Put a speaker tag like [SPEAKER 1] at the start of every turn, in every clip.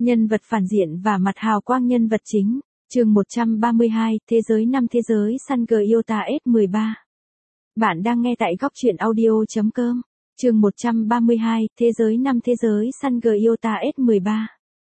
[SPEAKER 1] Nhân vật phản diện và mặt hào quang nhân vật chính. Chương 132, Thế giới 5 thế giới săn Gyota S13. Bạn đang nghe tại góc truyện audio.com. Chương 132, Thế giới 5 thế giới săn Gyota S13.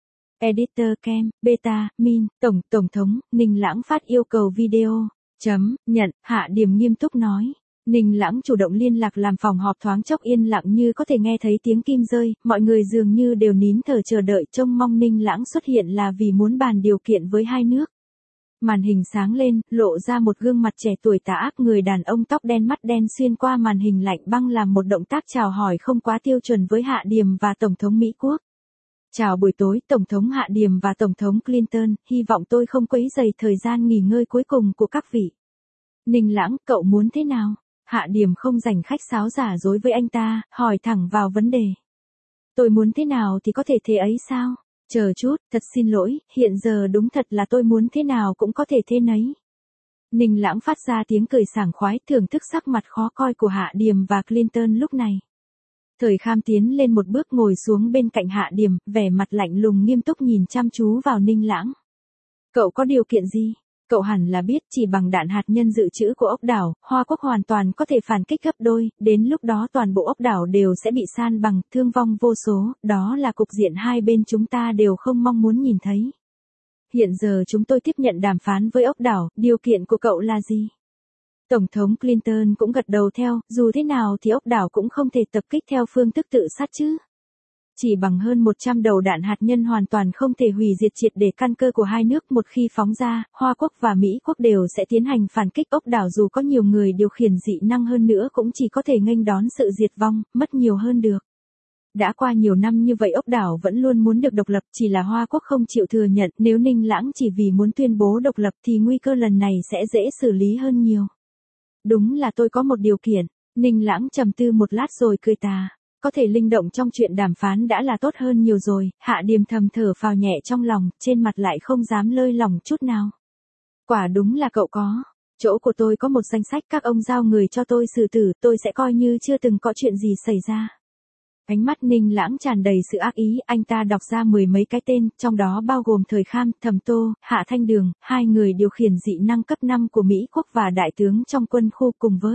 [SPEAKER 1] Editor Kem, Beta, Min, Tổng thống, Ninh Lãng phát yêu cầu video. Nhận, Hạ Điềm nghiêm túc nói. Ninh Lãng chủ động liên lạc làm phòng họp thoáng chốc yên lặng như có thể nghe thấy tiếng kim rơi, mọi người dường như đều nín thở chờ đợi trông mong Ninh Lãng xuất hiện là vì muốn bàn điều kiện với hai nước. Màn hình sáng lên, lộ ra một gương mặt trẻ tuổi tà ác, người đàn ông tóc đen mắt đen xuyên qua màn hình lạnh băng làm một động tác chào hỏi không quá tiêu chuẩn với Hạ Điềm và Tổng thống Mỹ Quốc. Chào buổi tối, Tổng thống Hạ Điềm và Tổng thống Clinton, hy vọng tôi không quấy rầy thời gian nghỉ ngơi cuối cùng của các vị. Ninh Lãng, cậu muốn thế nào? Hạ Điềm không dành khách sáo giả dối với anh ta, hỏi thẳng vào vấn đề. Tôi muốn thế nào thì có thể thế ấy sao? Chờ chút, thật xin lỗi, hiện giờ đúng thật là tôi muốn thế nào cũng có thể thế nấy. Ninh Lãng phát ra tiếng cười sảng khoái, thưởng thức sắc mặt khó coi của Hạ Điềm và Clinton lúc này. Thời Kham tiến lên một bước ngồi xuống bên cạnh Hạ Điềm, vẻ mặt lạnh lùng nghiêm túc nhìn chăm chú vào Ninh Lãng. Cậu có điều kiện gì? Cậu hẳn là biết chỉ bằng đạn hạt nhân dự trữ của ốc đảo, Hoa Quốc hoàn toàn có thể phản kích gấp đôi, đến lúc đó toàn bộ ốc đảo đều sẽ bị san bằng, thương vong vô số, đó là cục diện hai bên chúng ta đều không mong muốn nhìn thấy. Hiện giờ chúng tôi tiếp nhận đàm phán với ốc đảo, điều kiện của cậu là gì? Tổng thống Clinton cũng gật đầu theo, dù thế nào thì ốc đảo cũng không thể tập kích theo phương thức tự sát chứ. Chỉ bằng hơn 100 đầu đạn hạt nhân hoàn toàn không thể hủy diệt triệt để căn cơ của hai nước, một khi phóng ra, Hoa Quốc và Mỹ Quốc đều sẽ tiến hành phản kích ốc đảo, dù có nhiều người điều khiển dị năng hơn nữa cũng chỉ có thể nghênh đón sự diệt vong, mất nhiều hơn được. Đã qua nhiều năm như vậy ốc đảo vẫn luôn muốn được độc lập, chỉ là Hoa Quốc không chịu thừa nhận, nếu Ninh Lãng chỉ vì muốn tuyên bố độc lập thì nguy cơ lần này sẽ dễ xử lý hơn nhiều. Đúng là tôi có một điều kiện. Ninh Lãng trầm tư một lát rồi cười tà. Có thể linh động trong chuyện đàm phán đã là tốt hơn nhiều rồi. Hạ Điềm thầm thở phào nhẹ trong lòng, trên mặt lại không dám lơi lỏng chút nào. Quả đúng là cậu có. Chỗ của tôi có một danh sách, các ông giao người cho tôi xử tử, tôi sẽ coi như chưa từng có chuyện gì xảy ra. Ánh mắt Ninh Lãng tràn đầy sự ác ý, anh ta đọc ra 10 mấy cái tên, trong đó bao gồm Thời Kham, Thẩm Tô, Hạ Thanh Đường, hai người điều khiển dị năng cấp 5 của Mỹ Quốc và đại tướng trong quân khu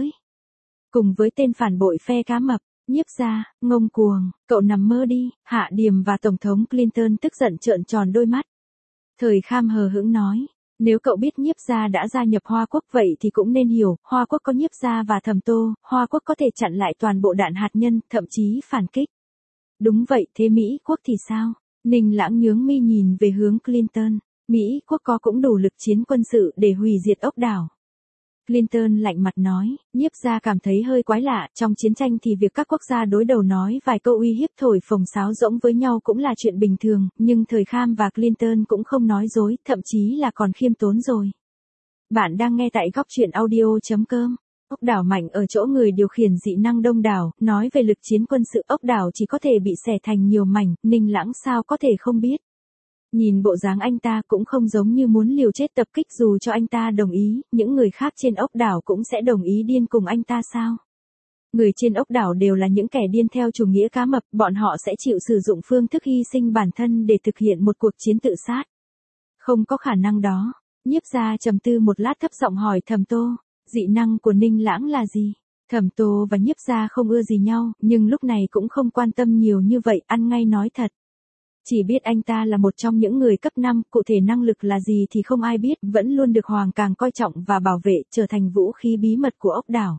[SPEAKER 1] cùng với tên phản bội phe cá mập. Nhiếp gia, ngông cuồng, cậu nằm mơ đi. Hạ Điềm và Tổng thống Clinton tức giận trợn tròn đôi mắt. Thời Kham hờ hững nói, nếu cậu biết Nhiếp gia đã gia nhập Hoa Quốc vậy thì cũng nên hiểu, Hoa Quốc có Nhiếp gia và Thẩm Tô, Hoa Quốc có thể chặn lại toàn bộ đạn hạt nhân, thậm chí phản kích. Đúng vậy, thế Mỹ Quốc thì sao? Ninh Lãng nhướng mi nhìn về hướng Clinton. Mỹ Quốc có cũng đủ lực chiến quân sự để hủy diệt ốc đảo. Clinton lạnh mặt nói, Nhiếp gia cảm thấy hơi quái lạ, trong chiến tranh thì việc các quốc gia đối đầu nói vài câu uy hiếp thổi phồng sáo rỗng với nhau cũng là chuyện bình thường, nhưng Thời Kham và Clinton cũng không nói dối, thậm chí là còn khiêm tốn rồi. Bạn đang nghe tại góc truyện audio.com. Ốc đảo mạnh ở chỗ người điều khiển dị năng đông đảo, nói về lực chiến quân sự ốc đảo chỉ có thể bị xẻ thành nhiều mảnh, Ninh Lãng sao có thể không biết. Nhìn bộ dáng anh ta cũng không giống như muốn liều chết tập kích, dù cho anh ta đồng ý, những người khác trên ốc đảo cũng sẽ đồng ý điên cùng anh ta sao? Người trên ốc đảo đều là những kẻ điên theo chủ nghĩa cá mập, bọn họ sẽ chịu sử dụng phương thức hy sinh bản thân để thực hiện một cuộc chiến tự sát. Không có khả năng đó. Nhiếp gia trầm tư một lát thấp giọng hỏi Thẩm Tô, dị năng của Ninh Lãng là gì? Thẩm Tô và Nhiếp gia không ưa gì nhau, nhưng lúc này cũng không quan tâm nhiều như vậy, ăn ngay nói thật. Chỉ biết anh ta là một trong những người cấp 5, cụ thể năng lực là gì thì không ai biết, vẫn luôn được Hoàng Càng coi trọng và bảo vệ, trở thành vũ khí bí mật của ốc đảo.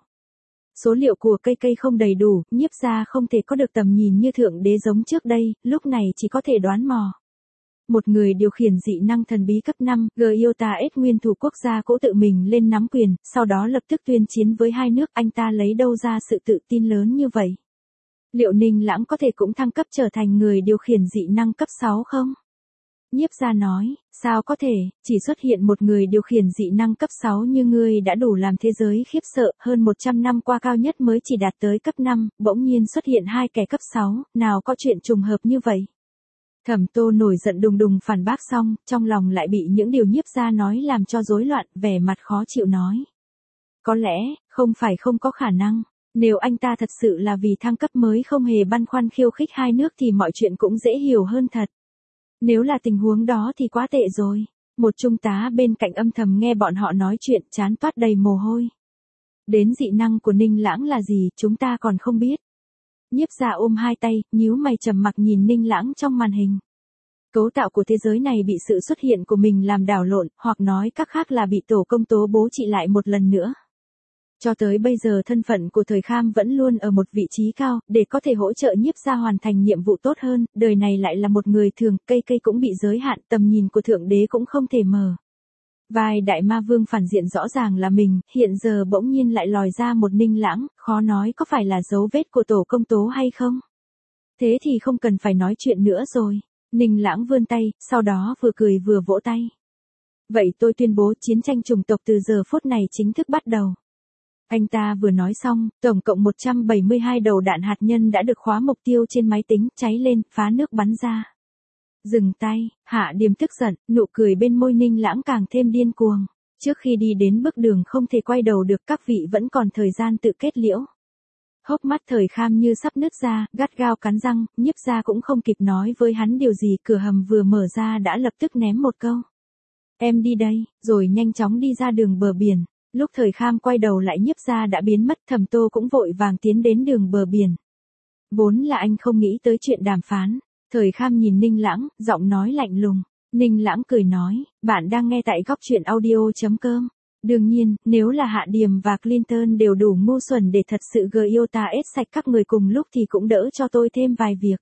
[SPEAKER 1] Số liệu của cây không đầy đủ, Nhiếp gia không thể có được tầm nhìn như thượng đế giống trước đây, lúc này chỉ có thể đoán mò. Một người điều khiển dị năng thần bí cấp 5, Gyota S nguyên thủ quốc gia cũ tự mình lên nắm quyền, sau đó lập tức tuyên chiến với hai nước, anh ta lấy đâu ra sự tự tin lớn như vậy? Liệu Ninh Lãng có thể cũng thăng cấp trở thành người điều khiển dị năng cấp 6 không? Nhiếp gia nói, sao có thể, chỉ xuất hiện một người điều khiển dị năng cấp 6 như ngươi đã đủ làm thế giới khiếp sợ, hơn 100 năm qua cao nhất mới chỉ đạt tới cấp 5, bỗng nhiên xuất hiện hai kẻ cấp 6, nào có chuyện trùng hợp như vậy? Thẩm Tô nổi giận đùng đùng phản bác xong, trong lòng lại bị những điều Nhiếp gia nói làm cho rối loạn, vẻ mặt khó chịu nói. Có lẽ, không phải không có khả năng. Nếu anh ta thật sự là vì thăng cấp mới không hề băn khoăn khiêu khích hai nước thì mọi chuyện cũng dễ hiểu hơn thật. Nếu là tình huống đó thì quá tệ rồi. Một trung tá bên cạnh âm thầm nghe bọn họ nói chuyện, trán toát đầy mồ hôi. Đến dị năng của Ninh Lãng là gì, chúng ta còn không biết. Nhiếp Gia ôm hai tay, nhíu mày trầm mặc nhìn Ninh Lãng trong màn hình. Cấu tạo của thế giới này bị sự xuất hiện của mình làm đảo lộn, hoặc nói cách khác là bị tổ công tố bố trị lại một lần nữa. Cho tới bây giờ thân phận của Thời Kham vẫn luôn ở một vị trí cao, để có thể hỗ trợ Nhiếp Gia hoàn thành nhiệm vụ tốt hơn, đời này lại là một người thường, cây cũng bị giới hạn, tầm nhìn của Thượng Đế cũng không thể mở. Vai đại ma vương phản diện rõ ràng là mình, hiện giờ bỗng nhiên lại lòi ra một Ninh Lãng, khó nói có phải là dấu vết của tổ công tố hay không? Thế thì không cần phải nói chuyện nữa rồi. Ninh Lãng vươn tay, sau đó vừa cười vừa vỗ tay. Vậy tôi tuyên bố chiến tranh chủng tộc từ giờ phút này chính thức bắt đầu. Anh ta vừa nói xong, tổng cộng 172 đầu đạn hạt nhân đã được khóa mục tiêu trên máy tính, cháy lên, phá nước bắn ra. Dừng tay, Hạ Điềm tức giận, nụ cười bên môi Ninh Lãng càng thêm điên cuồng. Trước khi đi đến bước đường không thể quay đầu được, các vị vẫn còn thời gian tự kết liễu. Hốc mắt Thời Kham như sắp nứt ra, gắt gao cắn răng, Nhiếp Gia cũng không kịp nói với hắn điều gì, cửa hầm vừa mở ra đã lập tức ném một câu. Em đi đây, rồi nhanh chóng đi ra đường bờ biển. Lúc Thời Kham quay đầu lại Nhiếp Gia đã biến mất, Thẩm Tô cũng vội vàng tiến đến đường bờ biển. Vốn là anh không nghĩ tới chuyện đàm phán. Thời Kham nhìn Ninh Lãng, giọng nói lạnh lùng. Ninh Lãng cười nói, bạn đang nghe tại góc truyện audio.com. Đương nhiên, nếu là Hạ Điềm và Clinton đều đủ ngu xuẩn để thật sự Giota ết sạch các người cùng lúc thì cũng đỡ cho tôi thêm vài việc.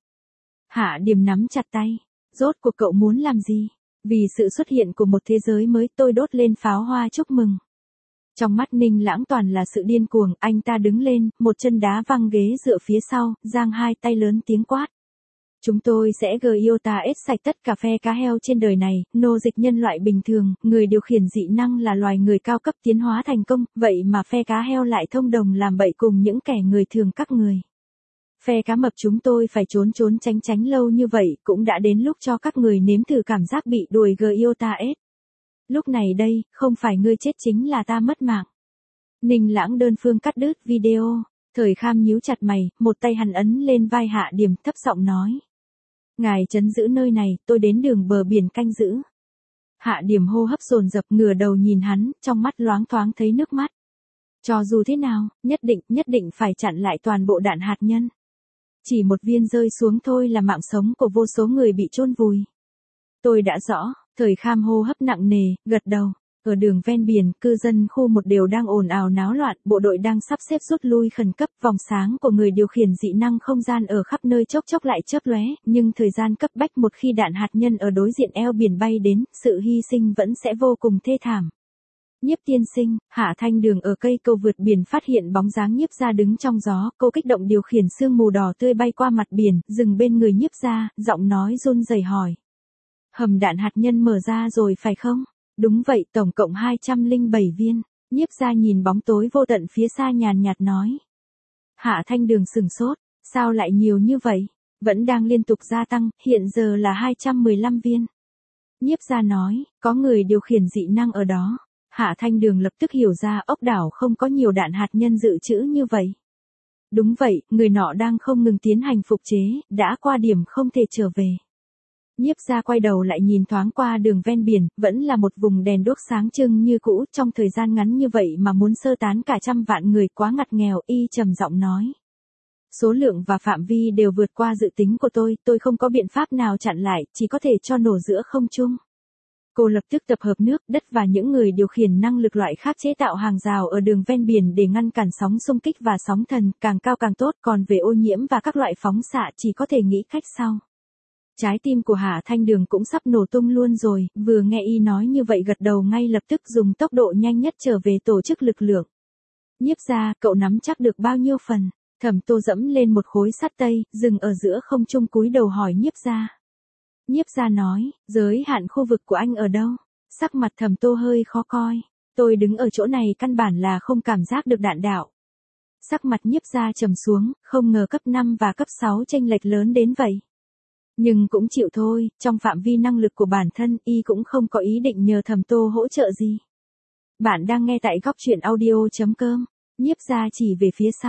[SPEAKER 1] Hạ Điềm nắm chặt tay. Rốt cuộc cậu muốn làm gì? Vì sự xuất hiện của một thế giới mới tôi đốt lên pháo hoa chúc mừng. Trong mắt Ninh Lãng toàn là sự điên cuồng, anh ta đứng lên, một chân đá văng ghế dựa phía sau, giang hai tay lớn tiếng quát. Chúng tôi sẽ Giota ết sạch tất cả phe cá heo trên đời này, nô dịch nhân loại bình thường, người điều khiển dị năng là loài người cao cấp tiến hóa thành công, vậy mà phe cá heo lại thông đồng làm bậy cùng những kẻ người thường các người. Phe cá mập chúng tôi phải trốn tránh lâu như vậy, cũng đã đến lúc cho các người nếm thử cảm giác bị đuổi Giota ết. Lúc này đây, không phải ngươi chết chính là ta mất mạng. Ninh Lãng đơn phương cắt đứt video, Thời Kham nhíu chặt mày, một tay hắn ấn lên vai Hạ Điềm, thấp giọng nói. Ngài trấn giữ nơi này, tôi đến đường bờ biển canh giữ. Hạ Điềm hô hấp dồn dập, ngửa đầu nhìn hắn, trong mắt loáng thoáng thấy nước mắt. Cho dù thế nào, nhất định phải chặn lại toàn bộ đạn hạt nhân. Chỉ một viên rơi xuống thôi là mạng sống của vô số người bị chôn vùi. Tôi đã rõ. Thời Kham hô hấp nặng nề, gật đầu. Ở đường ven biển, cư dân khu một đều đang ồn ào náo loạn, bộ đội đang sắp xếp rút lui khẩn cấp, vòng sáng của người điều khiển dị năng không gian ở khắp nơi chốc lại chớp lóe, nhưng thời gian cấp bách một khi đạn hạt nhân ở đối diện eo biển bay đến, sự hy sinh vẫn sẽ vô cùng thê thảm. Nhiếp tiên sinh, Hạ Thanh Đường ở cây cầu vượt biển phát hiện bóng dáng Nhiếp Gia đứng trong gió, cô kích động điều khiển sương mù đỏ tươi bay qua mặt biển, dừng bên người Nhiếp Gia, giọng nói run rẩy hỏi. Hầm đạn hạt nhân mở ra rồi phải không? Đúng vậy, tổng cộng 207 viên. Nhiếp Gia nhìn bóng tối vô tận phía xa nhàn nhạt nói. Hạ Thanh Đường sửng sốt, sao lại nhiều như vậy? Vẫn đang liên tục gia tăng, hiện giờ là 215 viên. Nhiếp Gia nói, có người điều khiển dị năng ở đó. Hạ Thanh Đường lập tức hiểu ra ốc đảo không có nhiều đạn hạt nhân dự trữ như vậy. Đúng vậy, người nọ đang không ngừng tiến hành phục chế, đã qua điểm không thể trở về. Nhiếp Gia quay đầu lại nhìn thoáng qua đường ven biển, vẫn là một vùng đèn đuốc sáng trưng như cũ, trong thời gian ngắn như vậy mà muốn sơ tán cả trăm vạn người quá ngặt nghèo, y trầm giọng nói. Số lượng và phạm vi đều vượt qua dự tính của tôi không có biện pháp nào chặn lại, chỉ có thể cho nổ giữa không trung. Cô lập tức tập hợp nước, đất và những người điều khiển năng lực loại khác chế tạo hàng rào ở đường ven biển để ngăn cản sóng xung kích và sóng thần, càng cao càng tốt, còn về ô nhiễm và các loại phóng xạ chỉ có thể nghĩ cách sau. Trái tim của Hạ Thanh Đường cũng sắp nổ tung luôn rồi, vừa nghe y nói như vậy gật đầu ngay lập tức dùng tốc độ nhanh nhất trở về tổ chức lực lượng. Nhiếp Gia, cậu nắm chắc được bao nhiêu phần? Thẩm Tô dẫm lên một khối sắt tây, dừng ở giữa không trung cúi đầu hỏi Nhiếp Gia. Nhiếp Gia nói, giới hạn khu vực của anh ở đâu? Sắc mặt Thẩm Tô hơi khó coi. Tôi đứng ở chỗ này căn bản là không cảm giác được đạn đạo. Sắc mặt Nhiếp Gia trầm xuống, không ngờ cấp 5 và cấp 6 chênh lệch lớn đến vậy. Nhưng cũng chịu thôi, trong phạm vi năng lực của bản thân, y cũng không có ý định nhờ Thẩm Tô hỗ trợ gì. Bạn đang nghe tại góc truyện audio.com. Nhiếp Gia chỉ về phía sau.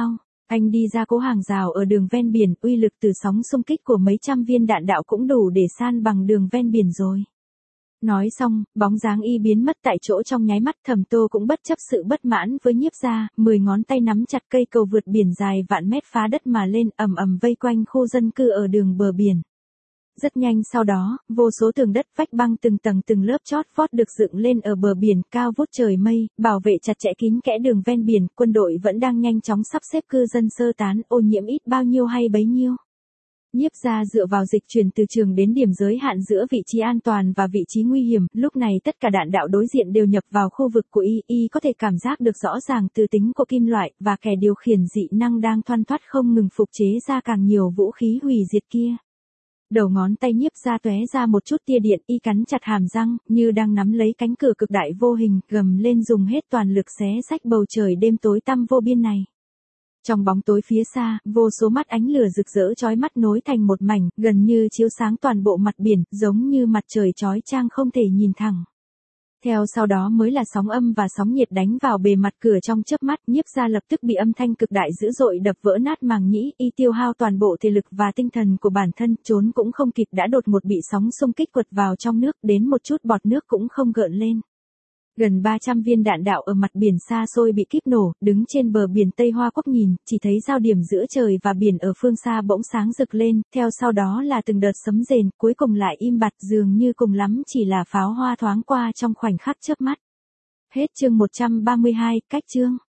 [SPEAKER 1] Anh đi ra cố hàng rào ở đường ven biển, uy lực từ sóng xung kích của mấy trăm viên đạn đạo cũng đủ để san bằng đường ven biển rồi. Nói xong, bóng dáng y biến mất tại chỗ trong nháy mắt. Thẩm Tô cũng bất chấp sự bất mãn với Nhiếp gia, 10 ngón tay nắm chặt cây cầu vượt biển dài vạn mét phá đất mà lên, ầm ầm vây quanh khu dân cư ở đường bờ biển. Rất nhanh sau đó, vô số tường đất vách băng từng tầng từng lớp chót vót được dựng lên ở bờ biển cao vút trời mây, bảo vệ chặt chẽ kín kẽ đường ven biển. Quân đội vẫn đang nhanh chóng sắp xếp cư dân sơ tán, ô nhiễm ít bao nhiêu hay bấy nhiêu. Nhiếp gia dựa vào dịch chuyển từ trường đến điểm giới hạn giữa vị trí an toàn và vị trí nguy hiểm, lúc này tất cả đạn đạo đối diện đều nhập vào khu vực của y có thể cảm giác được rõ ràng từ tính của kim loại, và kẻ điều khiển dị năng đang thoăn thoắt không ngừng phục chế ra càng nhiều vũ khí hủy diệt kia. Đầu ngón tay Nhiếp gia tóe ra một chút tia điện, y cắn chặt hàm răng, như đang nắm lấy cánh cửa cực đại vô hình, gầm lên dùng hết toàn lực xé rách bầu trời đêm tối tăm vô biên này. Trong bóng tối phía xa, vô số mắt ánh lửa rực rỡ chói mắt nối thành một mảnh, gần như chiếu sáng toàn bộ mặt biển, giống như mặt trời chói chang không thể nhìn thẳng. Theo sau đó mới là sóng âm và sóng nhiệt đánh vào bề mặt cửa trong chớp mắt. Nhiếp gia lập tức bị âm thanh cực đại dữ dội đập vỡ nát màng nhĩ, y tiêu hao toàn bộ thể lực và tinh thần của bản thân, trốn cũng không kịp đã đột ngột bị sóng xung kích quật vào trong nước, đến một chút bọt nước cũng không gợn lên. Gần 300 viên đạn đạo ở mặt biển xa xôi bị kíp nổ, đứng trên bờ biển Tây Hoa Quốc nhìn, chỉ thấy giao điểm giữa trời và biển ở phương xa bỗng sáng rực lên, theo sau đó là từng đợt sấm rền, cuối cùng lại im bặt, dường như cùng lắm chỉ là pháo hoa thoáng qua trong khoảnh khắc chớp mắt. Hết chương 132, cách chương.